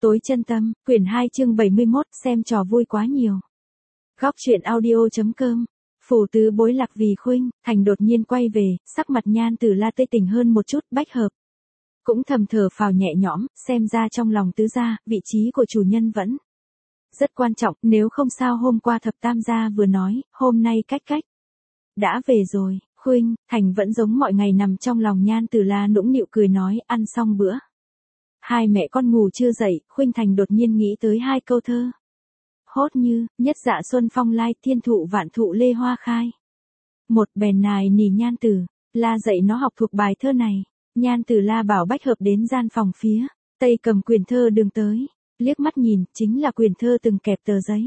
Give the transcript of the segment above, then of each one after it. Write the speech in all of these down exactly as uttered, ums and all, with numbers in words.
Tối chân tâm, quyển hai chương bảy mươi mốt, xem trò vui quá nhiều. Góc truyện audio.com. Phủ tứ bối Lạc Vì Khuynh, Thành đột nhiên quay về, sắc mặt Nhan Tử La tươi tỉnh hơn một chút, Bách Hợp cũng thầm thở phào nhẹ nhõm, xem ra trong lòng tứ gia, vị trí của chủ nhân vẫn rất quan trọng, nếu không sao hôm qua thập tam gia vừa nói, hôm nay cách cách đã về rồi. Khuynh, Thành vẫn giống mọi ngày nằm trong lòng Nhan Tử La nũng nịu cười nói, ăn xong bữa hai mẹ con ngủ chưa dậy, Khuynh Thành đột nhiên nghĩ tới hai câu thơ. Hốt như, nhất dạ xuân phong lai, thiên thụ vạn thụ lê hoa khai. Một bèn nài nỉ Nhan Tử La dạy nó học thuộc bài thơ này. Nhan Tử La bảo Bách Hợp đến gian phòng phía tây cầm quyển thơ đường tới, liếc mắt nhìn, chính là quyển thơ từng kẹp tờ giấy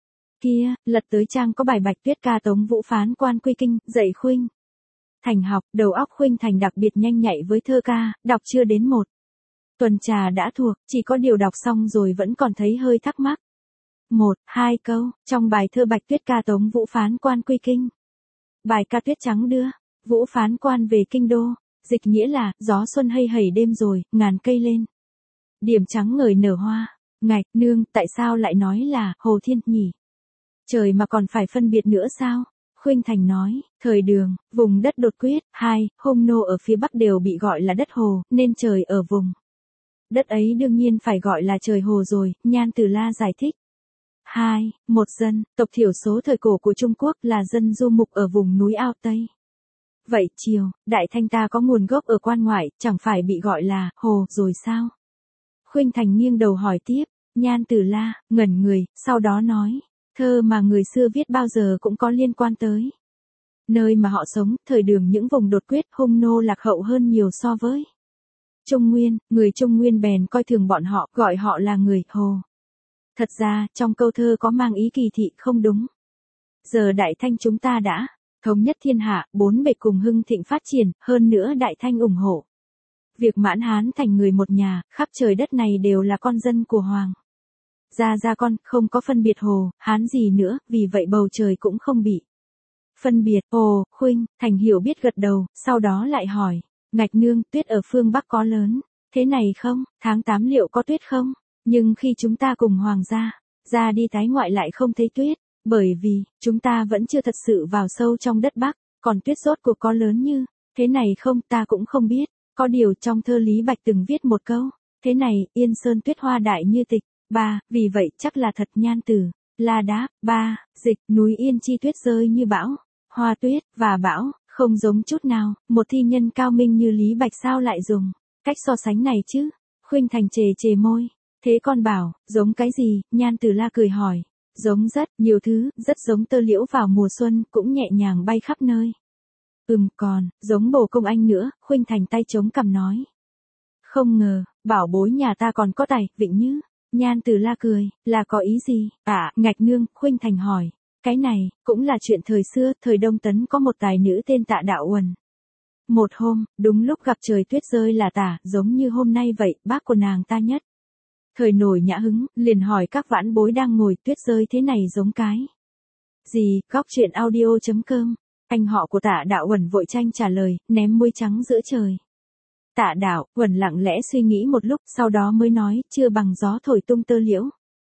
kia, lật tới trang có bài Bạch Tuyết ca Tống Vũ phán quan quy kinh, dạy Khuynh Thành học, đầu óc Khuynh Thành đặc biệt nhanh nhạy với thơ ca, đọc chưa đến một tuần trà đã thuộc, chỉ có điều đọc xong rồi vẫn còn thấy hơi thắc mắc. Một, hai câu, trong bài thơ Bạch Tuyết ca Tống Vũ phán quan quy kinh. Bài ca tuyết trắng đưa, Vũ phán quan về kinh đô, dịch nghĩa là, gió xuân hây hẩy đêm rồi, ngàn cây lên. Điểm trắng ngời nở hoa, ngạch, nương, tại sao lại nói là, Hồ Thiên, nhỉ? Trời mà còn phải phân biệt nữa sao? Khuynh Thành nói, thời Đường, vùng đất đột quyết, hai, Hung nô ở phía bắc đều bị gọi là đất Hồ, nên trời ở vùng đất ấy đương nhiên phải gọi là trời Hồ rồi, Nhan Tử La giải thích. Hai, một dân, tộc thiểu số thời cổ của Trung Quốc là dân du mục ở vùng núi Ao Tây. Vậy chiều, Đại Thanh ta có nguồn gốc ở quan ngoại, chẳng phải bị gọi là Hồ rồi sao? Khuynh Thành nghiêng đầu hỏi tiếp, Nhan Tử La ngẩn người, sau đó nói, thơ mà người xưa viết bao giờ cũng có liên quan tới nơi mà họ sống, thời Đường những vùng đột quyết, Hung nô lạc hậu hơn nhiều so với Trung Nguyên, người Trung Nguyên bèn coi thường bọn họ, gọi họ là người Hồ. Thật ra, trong câu thơ có mang ý kỳ thị không đúng. Giờ Đại Thanh chúng ta đã thống nhất thiên hạ, bốn bề cùng hưng thịnh phát triển, hơn nữa Đại Thanh ủng hộ việc Mãn Hán thành người một nhà, khắp trời đất này đều là con dân của Hoàng gia gia con, không có phân biệt Hồ, Hán gì nữa, vì vậy bầu trời cũng không bị phân biệt. Ồ, Khuynh Thành hiểu biết gật đầu, sau đó lại hỏi, ngạch nương, tuyết ở phương Bắc có lớn thế này không? Tháng tám liệu có tuyết không? Nhưng khi chúng ta cùng Hoàng gia ra đi tái ngoại lại không thấy tuyết, bởi vì chúng ta vẫn chưa thật sự vào sâu trong đất Bắc, còn tuyết rốt cuộc có lớn như thế này không, ta cũng không biết. Có điều trong thơ Lý Bạch từng viết một câu, thế này, Yên Sơn tuyết hoa đại như tịch. Ba, vì vậy chắc là thật. Nhan Tử La đáp. Ba, dịch, núi Yên chi tuyết rơi như bão, hoa tuyết và bão không giống chút nào, một thi nhân cao minh như Lý Bạch sao lại dùng cách so sánh này chứ? Khuynh Thành chề chề môi. Thế con bảo, giống cái gì? Nhan Tử La cười hỏi. Giống rất nhiều thứ, rất giống tơ liễu vào mùa xuân, cũng nhẹ nhàng bay khắp nơi. Ừm, còn, giống bồ công anh nữa, Khuynh Thành tay chống cằm nói. Không ngờ, bảo bối nhà ta còn có tài, vịnh như. Nhan Tử La cười, là có ý gì? À, ngạch nương, Khuynh Thành hỏi. Cái này, cũng là chuyện thời xưa, thời Đông Tấn có một tài nữ tên Tạ Đạo Uẩn. Một hôm, đúng lúc gặp trời tuyết rơi là tả, giống như hôm nay vậy, bác của nàng ta nhất thời nổi nhã hứng, liền hỏi các vãn bối đang ngồi, tuyết rơi thế này giống cái gì? Góc truyện audio.com. Anh họ của Tạ Đạo Uẩn vội tranh trả lời, ném muối trắng giữa trời. Tạ Đạo Uẩn lặng lẽ suy nghĩ một lúc, sau đó mới nói, chưa bằng gió thổi tung tơ liễu.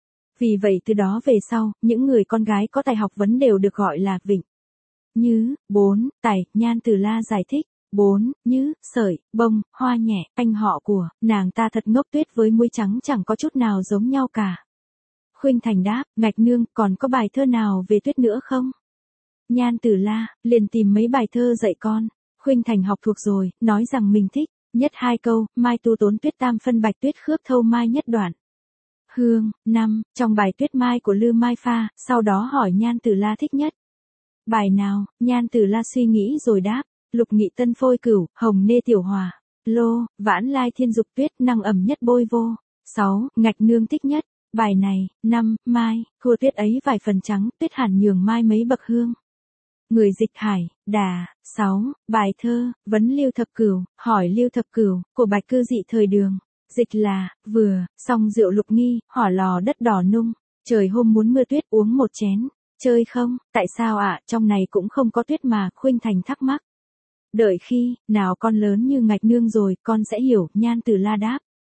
Vì vậy từ đó về sau, những người con gái có tài học vấn đều được gọi là vịnh như. Bốn, tài, Nhan Tử La giải thích. Bốn, như, sợi, bông, hoa nhẹ, anh họ của nàng ta thật ngốc, tuyết với muối trắng chẳng có chút nào giống nhau cả. Khuynh Thành đáp, ngạch nương, còn có bài thơ nào về tuyết nữa không? Nhan Tử La liền tìm mấy bài thơ dạy con. Khuynh Thành học thuộc rồi, nói rằng mình thích nhất hai câu, mai tu tốn tuyết tam phân bạch tuyết khước thâu mai nhất đoạn hương. Năm, trong bài tuyết mai của Lư Mai Pha, sau đó hỏi Nhan Tử La thích nhất bài nào? Nhan Tử La suy nghĩ rồi đáp, lục nghị tân phôi cửu, hồng nê tiểu hòa, lô, vãn lai thiên dục tuyết, năng ẩm nhất bôi vô. Sáu, ngạch nương thích nhất bài này. Năm, mai, thua tuyết ấy vài phần trắng, tuyết hàn nhường mai mấy bậc hương. Người dịch Hải Đà. Sáu, bài thơ vấn Lưu Thập Cửu, hỏi Lưu Thập Cửu của Bạch Cư Dị thời Đường. Dịch là, vừa xong rượu lục nghi, hỏa lò đất đỏ nung, trời hôm muốn mưa tuyết uống một chén, chơi không? Tại sao ạ, trong này cũng không có tuyết mà? Khuynh Thành thắc mắc. Đợi khi nào con lớn như ngạch nương rồi, con sẽ hiểu. Nhan Tử La đáp.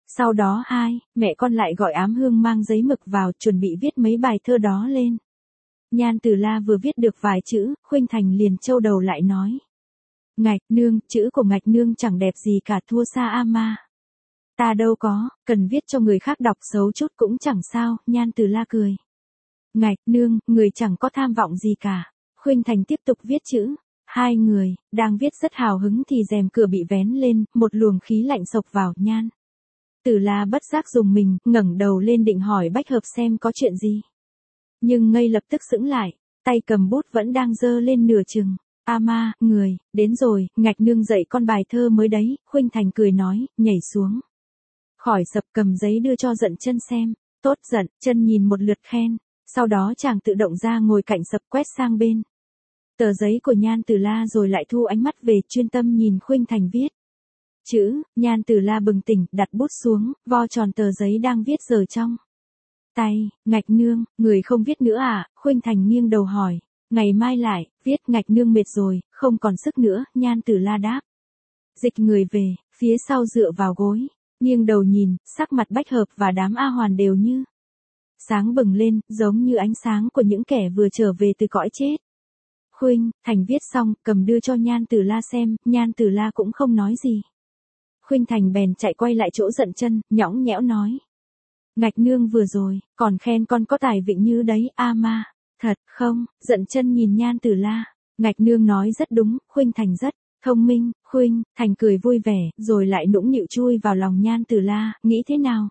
Sau đó hai, mẹ con lại gọi Ám Hương mang giấy mực vào chuẩn bị viết mấy bài thơ đó lên. Nhan Tử La vừa viết được vài chữ, Khuynh Thành liền châu đầu lại nói. Ngạch nương, chữ của ngạch nương chẳng đẹp gì cả, thua xa A Ma. Ta đâu có, cần viết cho người khác đọc xấu chút cũng chẳng sao, Nhan Tử La cười. Ngạch nương, người chẳng có tham vọng gì cả. Khuynh Thành tiếp tục viết chữ. Hai người, đang viết rất hào hứng thì rèm cửa bị vén lên, một luồng khí lạnh xộc vào. Nhan Tử La bất giác dùng mình, ngẩng đầu lên định hỏi Bách Hợp xem có chuyện gì. Nhưng ngây lập tức sững lại, tay cầm bút vẫn đang giơ lên nửa chừng. A Ma, người, đến rồi, ngạch nương dạy con bài thơ mới đấy. Khuynh Thành cười nói, nhảy xuống khỏi sập cầm giấy đưa cho Dận Chân xem. Tốt. Dận Chân nhìn một lượt khen, sau đó chàng tự động ra ngồi cạnh sập quét sang bên tờ giấy của Nhan Tử La rồi lại thu ánh mắt về, chuyên tâm nhìn Khuynh Thành viết chữ. Nhan Tử La bừng tỉnh, đặt bút xuống, vo tròn tờ giấy đang viết giờ trong tay. Ngạch nương, người không viết nữa à? Khuynh Thành nghiêng đầu hỏi. Ngày mai lại viết, ngạch nương mệt rồi, không còn sức nữa. Nhan Tử La đáp. Dịch người về, phía sau dựa vào gối, nghiêng đầu nhìn, sắc mặt Bách Hợp và đám A Hoàn đều như sáng bừng lên, giống như ánh sáng của những kẻ vừa trở về từ cõi chết. Khuynh Thành viết xong, cầm đưa cho Nhan Tử La xem. Nhan Tử La cũng không nói gì. Khuynh Thành bèn chạy quay lại chỗ Dận Chân, nhõng nhẽo nói. Ngạch nương vừa rồi, còn khen con có tài vịnh như đấy. A Ma. Thật không? Dận Chân nhìn Nhan Tử La. Ngạch nương nói rất đúng, Khuynh Thành rất thông minh. Khuynh Thành cười vui vẻ, rồi lại nũng nịu chui vào lòng Nhan Tử La. Nghĩ thế nào?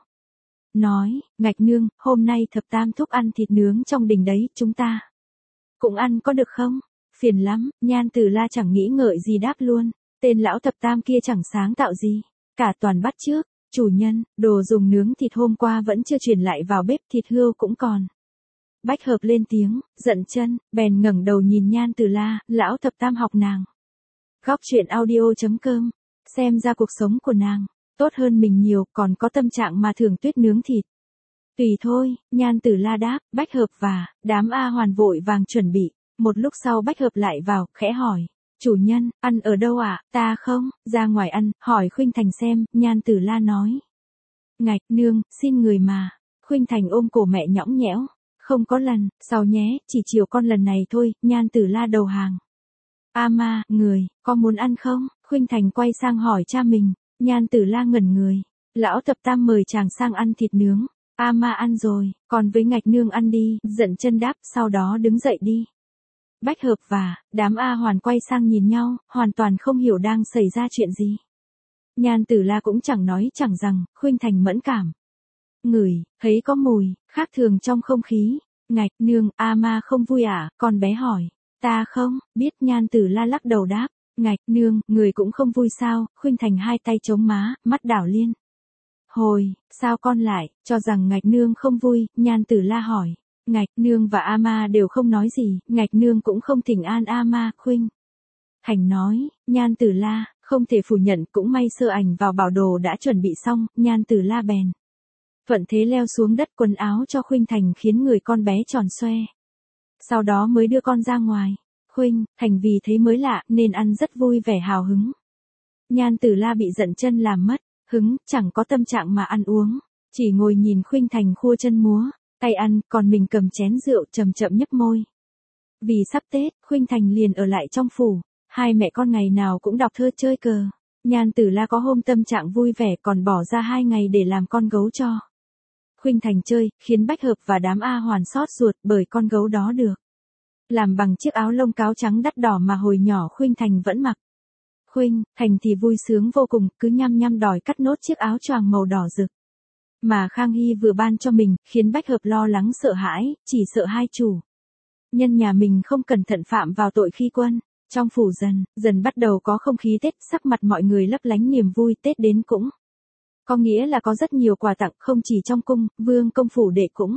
Nói, ngạch nương, hôm nay thập tam thúc ăn thịt nướng trong đình đấy, chúng ta cũng ăn có được không? Phiền lắm. Nhan Tử La chẳng nghĩ ngợi gì đáp luôn. Tên lão thập tam kia chẳng sáng tạo gì cả, toàn bắt chước. Chủ nhân, đồ dùng nướng thịt hôm qua vẫn chưa chuyển lại vào bếp, thịt hươu cũng còn. Bách Hợp lên tiếng. Dận Chân bèn ngẩng đầu nhìn Nhan Tử La. Lão thập tam học nàng. Góc truyện audio chấm com. Xem ra cuộc sống của nàng tốt hơn mình nhiều, còn có tâm trạng mà thưởng tuyết nướng thịt. Tùy thôi. Nhan Tử La đáp. Bách Hợp và đám A Hoàn vội vàng chuẩn bị. Một lúc sau Bách Hợp lại vào, khẽ hỏi. Chủ nhân, ăn ở đâu ạ? À? Ta không, ra ngoài ăn, hỏi Khuynh Thành xem. Nhan Tử La nói. Ngạch nương, xin người mà. Khuynh Thành ôm cổ mẹ nhõng nhẽo. Không có lần sau nhé, chỉ chiều con lần này thôi. Nhan Tử La đầu hàng. A Ma, người, có muốn ăn không? Khuynh Thành quay sang hỏi cha mình. Nhan Tử La ngẩn người. Lão thập tam mời chàng sang ăn thịt nướng. A Ma ăn rồi, còn với ngạch nương ăn đi. Dận Chân đáp, sau đó đứng dậy đi. Bách Hợp và đám A Hoàn quay sang nhìn nhau, hoàn toàn không hiểu đang xảy ra chuyện gì. Nhan Tử La cũng chẳng nói chẳng rằng. Khuynh Thành mẫn cảm ngửi thấy có mùi khác thường trong không khí. Ngạch nương, A Ma không vui à? Con bé hỏi. Ta không biết. Nhan Tử La lắc đầu đáp. Ngạch nương, người cũng không vui sao? Khuynh Thành hai tay chống má, mắt đảo liên hồi. Sao con lại cho rằng ngạch nương không vui? Nhan Tử La hỏi. Ngạch nương và A Ma đều không nói gì, ngạch nương cũng không thỉnh an A Ma. Khuynh Thành nói. Nhan Tử La không thể phủ nhận, cũng may sơ ảnh vào bảo đồ đã chuẩn bị xong. Nhan Tử La bèn thuận thế leo xuống đất quần áo cho Khuynh Thành, khiến người con bé tròn xoe. Sau đó mới đưa con ra ngoài. Khuynh Thành vì thấy mới lạ nên ăn rất vui vẻ hào hứng. Nhan Tử La bị Dận Chân làm mất hứng, chẳng có tâm trạng mà ăn uống, chỉ ngồi nhìn Khuynh Thành khua chân múa tay ăn, còn mình cầm chén rượu chậm chậm nhấp môi. Vì sắp Tết, Khuynh Thành liền ở lại trong phủ. Hai mẹ con ngày nào cũng đọc thơ chơi cờ. Nhan Tử La có hôm tâm trạng vui vẻ còn bỏ ra hai ngày để làm con gấu cho Khuynh Thành chơi, khiến Bách Hợp và đám A Hoàn xót ruột, bởi con gấu đó được làm bằng chiếc áo lông cáo trắng đắt đỏ mà hồi nhỏ Khuynh Thành vẫn mặc. Khuynh Thành thì vui sướng vô cùng, cứ nhăm nhăm đòi cắt nốt chiếc áo choàng màu đỏ rực mà Khang Hy vừa ban cho mình, khiến Bách Hợp lo lắng sợ hãi, chỉ sợ hai chủ nhân nhà mình không cẩn thận phạm vào tội khi quân. Trong phủ dần, dần bắt đầu có không khí Tết, sắc mặt mọi người lấp lánh niềm vui. Tết đến cũng có nghĩa là có rất nhiều quà tặng, không chỉ trong cung, vương công phủ đệ cũng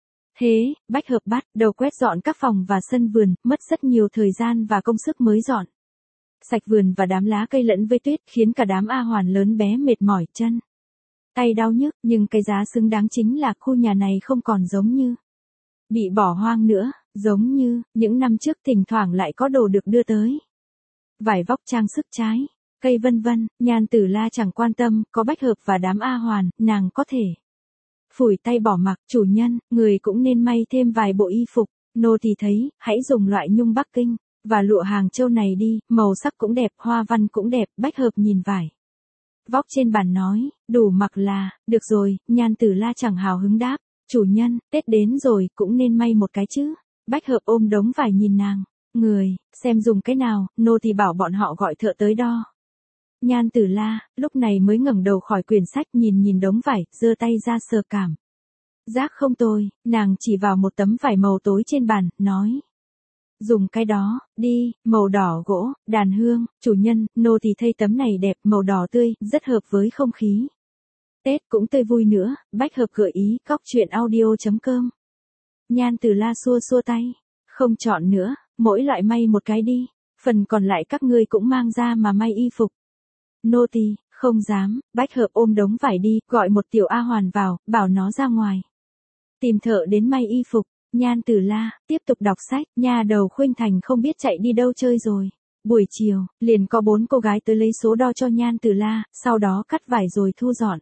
thế. Bách Hợp bắt đầu quét dọn các phòng và sân vườn, mất rất nhiều thời gian và công sức mới dọn sạch vườn và đám lá cây lẫn với tuyết, khiến cả đám A Hoàn lớn bé mệt mỏi, chân tay đau nhức. Nhưng cái giá xứng đáng chính là khu nhà này không còn giống như bị bỏ hoang nữa, giống như những năm trước thỉnh thoảng lại có đồ được đưa tới. Vải vóc trang sức trái cây vân vân, Nhan Tử La chẳng quan tâm, có Bách Hợp và đám A Hoàn, nàng có thể phủi tay bỏ mặc. Chủ nhân, người cũng nên may thêm vài bộ y phục. Nô tỳ thấy, hãy dùng loại nhung Bắc Kinh và lụa Hàng Châu này đi, màu sắc cũng đẹp, hoa văn cũng đẹp. Bách Hợp nhìn vải vóc trên bàn nói, đủ mặc là, được rồi. Nhan Tử La chẳng hào hứng đáp, chủ nhân, Tết đến rồi, cũng nên may một cái chứ. Bách Hợp ôm đống vải nhìn nàng, người, xem dùng cái nào, nô tỳ bảo bọn họ gọi thợ tới đo. Nhan Tử La, lúc này mới ngẩng đầu khỏi quyển sách, nhìn nhìn đống vải, giơ tay ra sờ cảm giác không tồi, nàng chỉ vào một tấm vải màu tối trên bàn, nói. Dùng cái đó, đi, màu đỏ gỗ, đàn hương. Chủ nhân, nô tỳ thấy tấm này đẹp, màu đỏ tươi, rất hợp với không khí Tết cũng tươi vui nữa. Bách Hợp gợi ý, cóc truyện audio chấm com. Nhan Tử La xua xua tay, không chọn nữa, mỗi loại may một cái đi, phần còn lại các ngươi cũng mang ra mà may y phục. Nô tỳ không dám. Bách Hợp ôm đống vải đi, gọi một tiểu A Hoàn vào, bảo nó ra ngoài tìm thợ đến may y phục. Nhan Tử La tiếp tục đọc sách. Nha đầu Khuynh Thành không biết chạy đi đâu chơi rồi. Buổi chiều, liền có bốn cô gái tới lấy số đo cho Nhan Tử La, sau đó cắt vải rồi thu dọn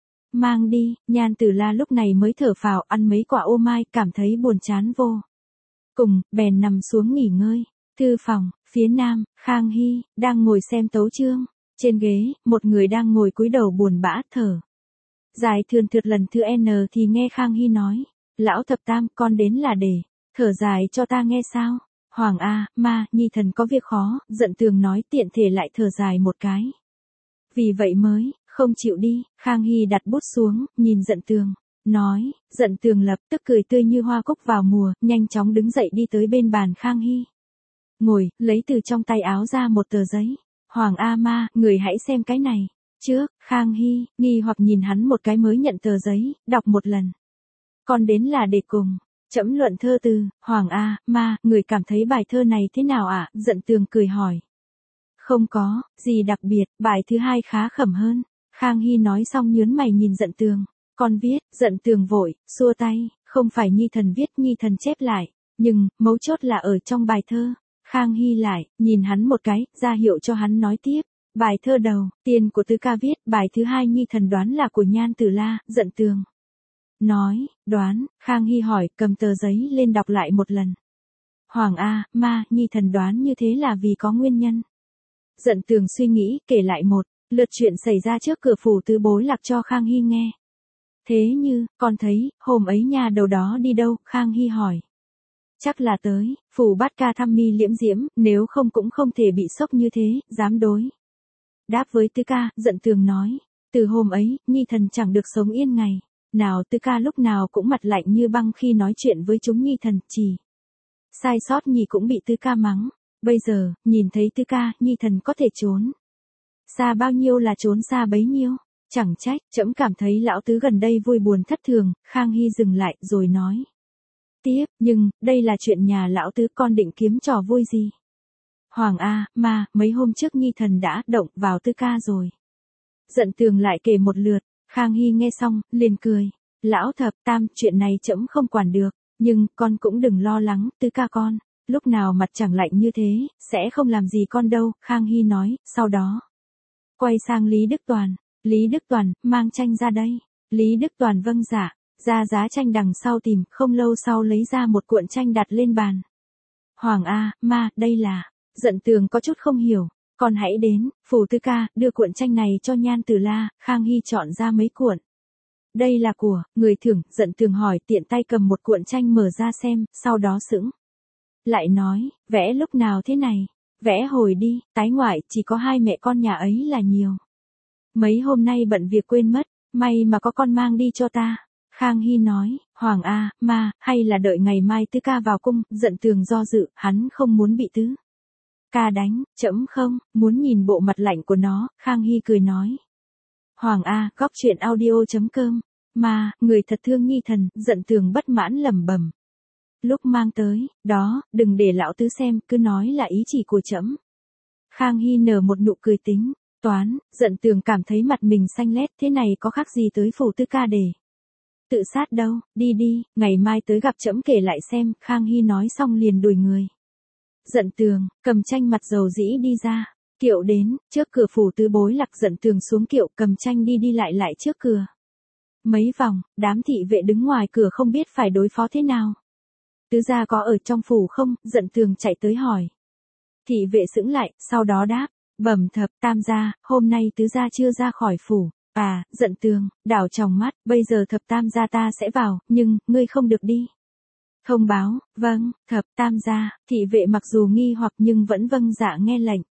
mang đi. Nhan Tử La lúc này mới thở phào, ăn mấy quả ô mai, cảm thấy buồn chán vô cùng, bèn nằm xuống nghỉ ngơi. Thư phòng, phía nam, Khang Hy đang ngồi xem tấu chương. Trên ghế, một người đang ngồi cúi đầu buồn bã, thở dài thườn thượt. Lần thứ N thì nghe Khang Hy nói, lão thập tam, con đến là để thở dài cho ta nghe sao? Hoàng A, ma, nhi thần có việc khó. Dận Tường nói, tiện thể lại thở dài một cái, vì vậy mới không chịu đi. Khang Hy đặt bút xuống, nhìn Dận Tường, nói. Dận Tường lập tức cười tươi như hoa cúc vào mùa, nhanh chóng đứng dậy đi tới bên bàn Khang Hy, ngồi, lấy từ trong tay áo ra một tờ giấy. Hoàng A ma, người hãy xem cái này trước. Khang Hy nghi hoặc nhìn hắn một cái mới nhận tờ giấy, đọc một lần. Con đến là để cùng trẫm luận thơ từ. Hoàng A ma, người cảm thấy bài thơ này thế nào ạ? À? Dận Tường cười hỏi. Không có gì đặc biệt, bài thứ hai khá khẩm hơn. Khang Hy nói xong nhớn mày nhìn Dận Tường. Con viết. Dận Tường vội xua tay, không phải nhi thần viết, nhi thần chép lại, nhưng mấu chốt là ở trong bài thơ. Khang Hy lại nhìn hắn một cái, ra hiệu cho hắn nói tiếp. Bài thơ đầu tiên của Tứ Ca viết, bài thứ hai nhi thần đoán là của Nhan Tử La. Dận Tường nói, đoán. Khang Hy hỏi, cầm tờ giấy lên đọc lại một lần. Hoàng A ma, nhi thần đoán như thế là vì có nguyên nhân. Dận Tường suy nghĩ, kể lại một lượt chuyện xảy ra trước cửa phủ Tứ Bối Lạc cho Khang Hy nghe. Thế như, con thấy, hôm ấy nhà đầu đó đi đâu? Khang Hy hỏi. Chắc là tới phủ Bát Ca thăm Mi Liễm Diễm, nếu không cũng không thể bị sốc như thế, dám đối đáp với Tứ Ca. Dận Tường nói, từ hôm ấy, nhi thần chẳng được sống yên ngày nào. Tứ Ca lúc nào cũng mặt lạnh như băng khi nói chuyện với chúng nhi thần, chỉ sai sót nhì cũng bị Tứ Ca mắng. Bây giờ, nhìn thấy Tứ Ca, nhi thần có thể trốn xa bao nhiêu là trốn xa bấy nhiêu. Chẳng trách, trẫm cảm thấy lão tứ gần đây vui buồn thất thường. Khang Hy dừng lại, rồi nói tiếp, nhưng, đây là chuyện nhà lão tứ, con định kiếm trò vui gì? Hoàng A, ma, mấy hôm trước nhi thần đã động vào Tứ Ca rồi. Dận Tường lại kể một lượt. Khang Hy nghe xong, liền cười. Lão thập tam, chuyện này trẫm không quản được, nhưng, con cũng đừng lo lắng, Tứ Ca con lúc nào mặt chẳng lạnh như thế, sẽ không làm gì con đâu. Khang Hy nói, sau đó quay sang Lý Đức Toàn. Lý Đức Toàn, mang tranh ra đây. Lý Đức Toàn vâng dạ, ra giá tranh đằng sau tìm, không lâu sau lấy ra một cuộn tranh đặt lên bàn. Hoàng A, ma, đây là. Dận Tường có chút không hiểu. Con hãy đến phủ Tứ Ca, đưa cuộn tranh này cho Nhan Tử La. Khang Hy chọn ra mấy cuộn. Đây là của người thưởng. Dận Tường hỏi, tiện tay cầm một cuộn tranh mở ra xem, sau đó sững lại nói, vẽ lúc nào thế này? Vẽ hồi đi, tái ngoại, chỉ có hai mẹ con nhà ấy là nhiều. Mấy hôm nay bận việc quên mất, may mà có con mang đi cho ta. Khang Hy nói, Hoàng A, ma, hay là đợi ngày mai Tứ Ca vào cung? Dận Tường do dự, hắn không muốn bị Tứ Ca đánh. Trẫm không muốn nhìn bộ mặt lạnh của nó. Khang Hy cười nói. Hoàng A, cóc truyện audio chấm com. Mà, người thật thương nhi thần. Dận Tường bất mãn lẩm bẩm. Lúc mang tới, đó, đừng để lão tứ xem, cứ nói là ý chỉ của trẫm. Khang Hy nở một nụ cười tính toán. Dận Tường cảm thấy mặt mình xanh lét, thế này có khác gì tới phủ Tứ Ca để tự sát đâu. Đi đi, ngày mai tới gặp trẫm kể lại xem. Khang Hy nói xong liền đuổi người. Dận Tường cầm tranh mặt dầu dĩ đi ra. Kiệu đến, trước cửa phủ tứ bối Lạc Dận Tường xuống kiệu cầm tranh đi đi lại lại trước cửa. Mấy vòng, đám thị vệ đứng ngoài cửa không biết phải đối phó thế nào. Tứ gia có ở trong phủ không? Dận Tường chạy tới hỏi. Thị vệ sững lại, sau đó đáp, bẩm thập tam gia, hôm nay tứ gia chưa ra khỏi phủ. À, Dận Tường, đảo tròng mắt, bây giờ thập tam gia ta sẽ vào, nhưng, ngươi không được đi. Thông báo, vâng, thập tam gia, thị vệ mặc dù nghi hoặc nhưng vẫn vâng dạ nghe lệnh.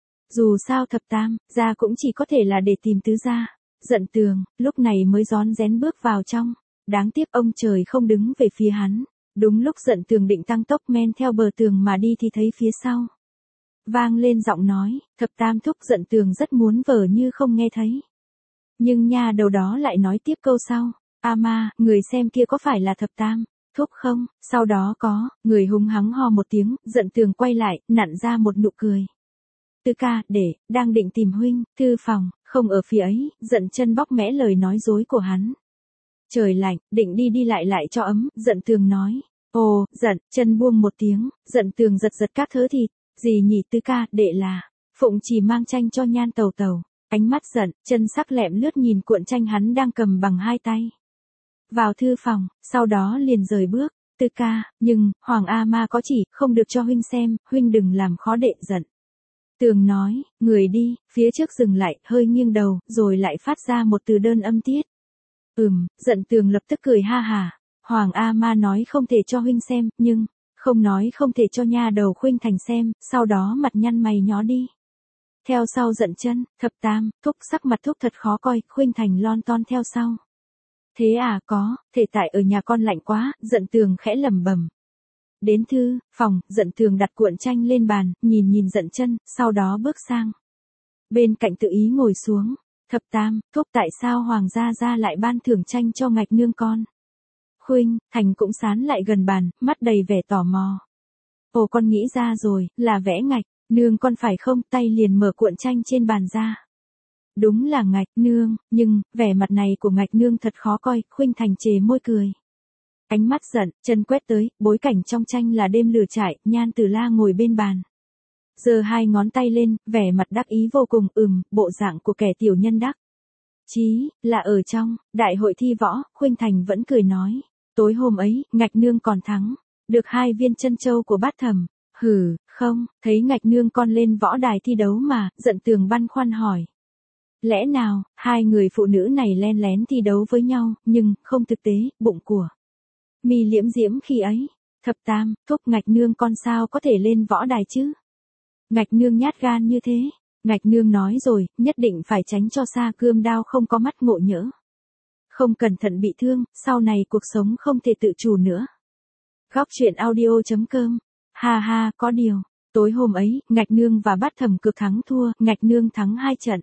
Dù sao thập tam, gia cũng chỉ có thể là để tìm tứ gia. Dận Tường, lúc này mới rón rén bước vào trong. Đáng tiếc ông trời không đứng về phía hắn. Đúng lúc Dận Tường định tăng tốc men theo bờ tường mà đi thì thấy phía sau. Vang lên giọng nói, thập tam thúc. Dận Tường rất muốn vờ như không nghe thấy. Nhưng nha đầu đó lại nói tiếp câu sau. A ma, người xem kia có phải là thập tam thúc không? Sau đó có, người hung hắng ho một tiếng, Dận Tường quay lại, nặn ra một nụ cười. Tứ ca, để, đang định tìm huynh, thư phòng, không ở phía ấy. Dận Chân bóc mẽ lời nói dối của hắn. Trời lạnh, định đi đi lại lại cho ấm, Dận Tường nói. Ồ, Dận Chân buông một tiếng, Dận Tường giật giật các thớ thịt. Gì nhỉ tứ ca, đệ là, Phụng chỉ mang tranh cho Nhan tàu tàu. Ánh mắt Dận Chân sắc lẹm lướt nhìn cuộn tranh hắn đang cầm bằng hai tay. Vào thư phòng, sau đó liền rời bước. Tứ ca, nhưng, Hoàng A Ma có chỉ, không được cho huynh xem, huynh đừng làm khó đệ. Dận Tường nói, người đi, phía trước dừng lại, hơi nghiêng đầu, rồi lại phát ra một từ đơn âm tiết. Ừm, Dận Tường lập tức cười ha hà. Hoàng A Ma nói không thể cho huynh xem, nhưng, không nói không thể cho nha đầu Khuynh Thành xem, sau đó mặt nhăn mày nhó đi. Theo sau Dận Chân, thập tam, thúc sắc mặt thúc thật khó coi, Khuynh Thành lon ton theo sau. Thế à, có, thể tại ở nhà con lạnh quá, Dận Tường khẽ lẩm bẩm. Đến thư phòng, Dận Tường đặt cuộn tranh lên bàn, nhìn nhìn Dận Chân, sau đó bước sang bên cạnh tự ý ngồi xuống. Thập tam, thúc tại sao Hoàng gia gia lại ban thưởng tranh cho Ngạch nương con? Khuynh Thành cũng sán lại gần bàn, mắt đầy vẻ tò mò. Ồ, con nghĩ ra rồi, là vẽ Ngạch nương con phải không? Tay liền mở cuộn tranh trên bàn ra. Đúng là Ngạch nương, nhưng, vẻ mặt này của Ngạch nương thật khó coi. Khuynh Thành chề môi cười. Ánh mắt Dận Chân quét tới, bối cảnh trong tranh là đêm lửa trại, Nhan Tử La ngồi bên bàn. Giơ hai ngón tay lên, vẻ mặt đắc ý vô cùng, ừm, bộ dạng của kẻ tiểu nhân đắc chí, là ở trong đại hội thi võ. Khuynh Thành vẫn cười nói, tối hôm ấy, Ngạch nương còn thắng được hai viên chân châu của Bát Thẩm. Hừ, không, thấy Ngạch nương con lên võ đài thi đấu mà. Dận Tường băn khoăn hỏi. Lẽ nào, hai người phụ nữ này len lén thi đấu với nhau, nhưng, không thực tế, bụng của mi liễm diễm khi ấy. Thập tam, thúc Ngạch nương con sao có thể lên võ đài chứ? Ngạch nương nhát gan như thế. Ngạch nương nói rồi, nhất định phải tránh cho xa cươm đao không có mắt ngộ nhỡ. Không cẩn thận bị thương, sau này cuộc sống không thể tự chủ nữa. Góc truyện audio chấm com. Ha ha, có điều, tối hôm ấy, Ngạch nương và Bát Thẩm cực thắng thua, Ngạch nương thắng hai trận.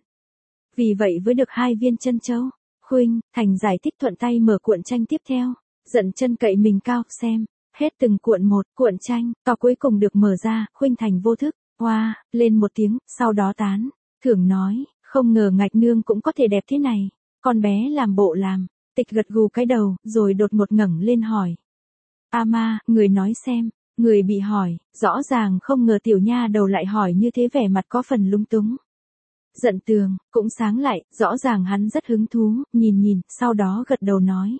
Vì vậy với được hai viên chân châu. Khuynh Thành giải thích thuận tay mở cuộn tranh tiếp theo. Dận Chân cậy mình cao, xem hết từng cuộn một, cuộn tranh, to cuối cùng được mở ra. Khuynh Thành vô thức, hoa, lên một tiếng, sau đó tán thưởng nói, không ngờ Ngạch nương cũng có thể đẹp thế này. Con bé làm bộ làm tịch gật gù cái đầu, rồi đột ngột ngẩng lên hỏi. A ma, người nói xem. Người bị hỏi, rõ ràng không ngờ tiểu nha đầu lại hỏi như thế, vẻ mặt có phần lung túng. Dận Tường cũng sáng lại, rõ ràng hắn rất hứng thú, nhìn nhìn, sau đó gật đầu nói.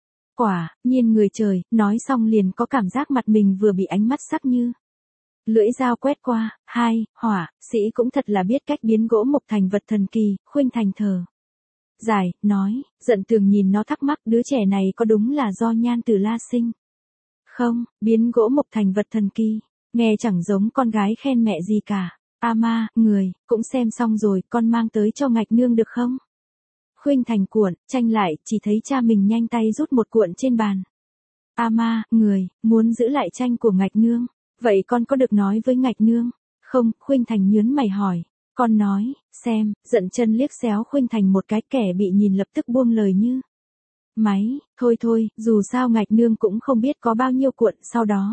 Quả nhiên người trời, nói xong liền có cảm giác mặt mình vừa bị ánh mắt sắc như lưỡi dao quét qua. Hai, hỏa sĩ cũng thật là biết cách biến gỗ mục thành vật thần kỳ. Khuynh Thành thờ dài, nói. Dận Tường nhìn nó thắc mắc, đứa trẻ này có đúng là do Nhan Tử La sinh không? Biến gỗ mục thành vật thần kỳ, nghe chẳng giống con gái khen mẹ gì cả. A ma, người cũng xem xong rồi, con mang tới cho Ngạch nương được không? Khuynh Thành cuộn tranh lại, chỉ thấy cha mình nhanh tay rút một cuộn trên bàn. A ma, người muốn giữ lại tranh của Ngạch nương, vậy con có được nói với Ngạch nương không? Khuynh Thành nhớn mày hỏi. Con nói xem. Dận Chân liếc xéo Khuynh Thành một cái, kẻ bị nhìn lập tức buông lời như máy. Thôi thôi, dù sao Ngạch nương cũng không biết có bao nhiêu cuộn. Sau đó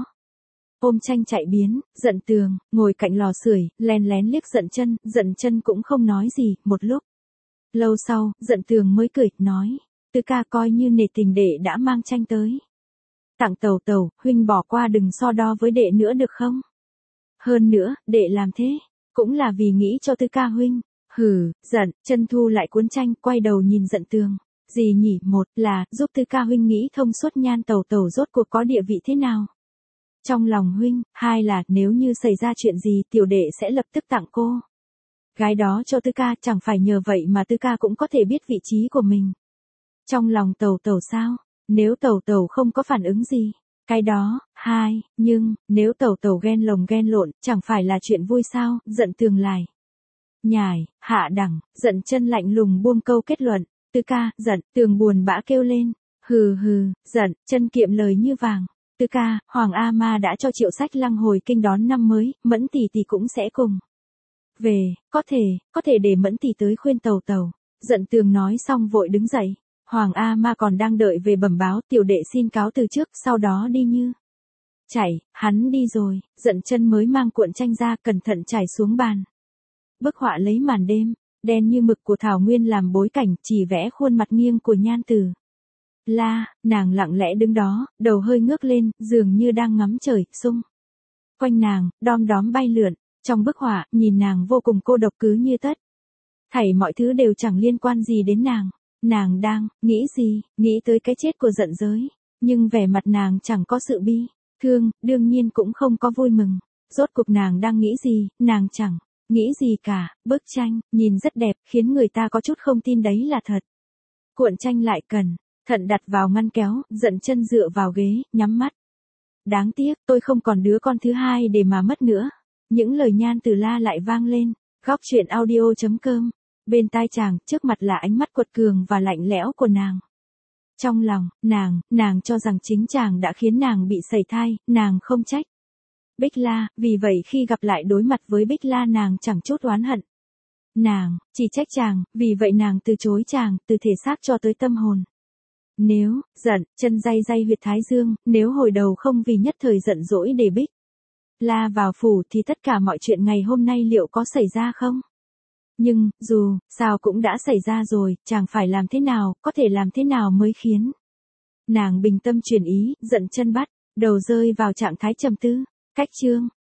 ôm tranh chạy biến. Dận Tường ngồi cạnh lò sưởi, lén lén liếc Dận Chân. Dận Chân cũng không nói gì. Một lúc lâu sau, Dận Tường mới cười, nói. Tứ ca coi như nể tình đệ đã mang tranh tới tặng tàu tàu, huynh bỏ qua đừng so đo với đệ nữa được không? Hơn nữa, đệ làm thế cũng là vì nghĩ cho Tư ca huynh. Hừ, giận, chân thu lại cuốn tranh, quay đầu nhìn Giận Tường. Gì nhỉ, một là, giúp Tư ca huynh nghĩ thông suốt Nhan tẩu tẩu rốt cuộc có địa vị thế nào trong lòng huynh, hai là, nếu như xảy ra chuyện gì, tiểu đệ sẽ lập tức tặng cô gái đó cho Tư ca, chẳng phải nhờ vậy mà Tư ca cũng có thể biết vị trí của mình trong lòng tẩu tẩu sao? Nếu tẩu tẩu không có phản ứng gì, cái đó, hai, nhưng, nếu tẩu tẩu ghen lồng ghen lộn, chẳng phải là chuyện vui sao? Giận Tường lại nhải, hạ đẳng, Giận Chân lạnh lùng buông câu kết luận. Tư ca, Giận Tường buồn bã kêu lên. Hừ hừ, Giận Chân kiệm lời như vàng. Tư ca, Hoàng A Ma đã cho Triệu Sách Lăng hồi kinh đón năm mới, Mẫn tỷ tỷ cũng sẽ cùng về, có thể, có thể để Mẫn tỷ tới khuyên tẩu tẩu. Giận Tường nói xong vội đứng dậy. Hoàng A Ma còn đang đợi về bẩm báo, tiểu đệ xin cáo từ trước, sau đó đi như chạy, hắn đi rồi. Giận Chân mới mang cuộn tranh ra, cẩn thận trải xuống bàn. Bức họa lấy màn đêm đen như mực của Thảo Nguyên làm bối cảnh, chỉ vẽ khuôn mặt nghiêng của Nhan Tử La, nàng lặng lẽ đứng đó, đầu hơi ngước lên, dường như đang ngắm trời, xung quanh nàng, đom đóm bay lượn. Trong bức họa, nhìn nàng vô cùng cô độc cứ như tất thảy mọi thứ đều chẳng liên quan gì đến nàng. Nàng đang nghĩ gì? Nghĩ tới cái chết của Giận Giới, nhưng vẻ mặt nàng chẳng có sự bi thương, đương nhiên cũng không có vui mừng. Rốt cuộc nàng đang nghĩ gì? Nàng chẳng nghĩ gì cả. Bức tranh nhìn rất đẹp, khiến người ta có chút không tin đấy là thật. Cuộn tranh lại cẩn thận đặt vào ngăn kéo, Giận Chân dựa vào ghế, nhắm mắt. Đáng tiếc, tôi không còn đứa con thứ hai để mà mất nữa. Những lời Nhan Tử La lại vang lên. Góc truyện audio chấm com. Bên tai chàng, trước mặt là ánh mắt quật cường và lạnh lẽo của nàng. Trong lòng, nàng, nàng cho rằng chính chàng đã khiến nàng bị sẩy thai, nàng không trách Bích La, vì vậy khi gặp lại đối mặt với Bích La nàng chẳng chút oán hận. Nàng, chỉ trách chàng, vì vậy nàng từ chối chàng, từ thể xác cho tới tâm hồn. Nếu, Giận Chân day day huyệt thái dương, nếu hồi đầu không vì nhất thời giận dỗi để Bích La vào phủ thì tất cả mọi chuyện ngày hôm nay liệu có xảy ra không? Nhưng, dù, sao cũng đã xảy ra rồi, chàng phải làm thế nào, có thể làm thế nào mới khiến nàng bình tâm chuyển ý. Giận Chân bắt đầu rơi vào trạng thái trầm tư. Cách chương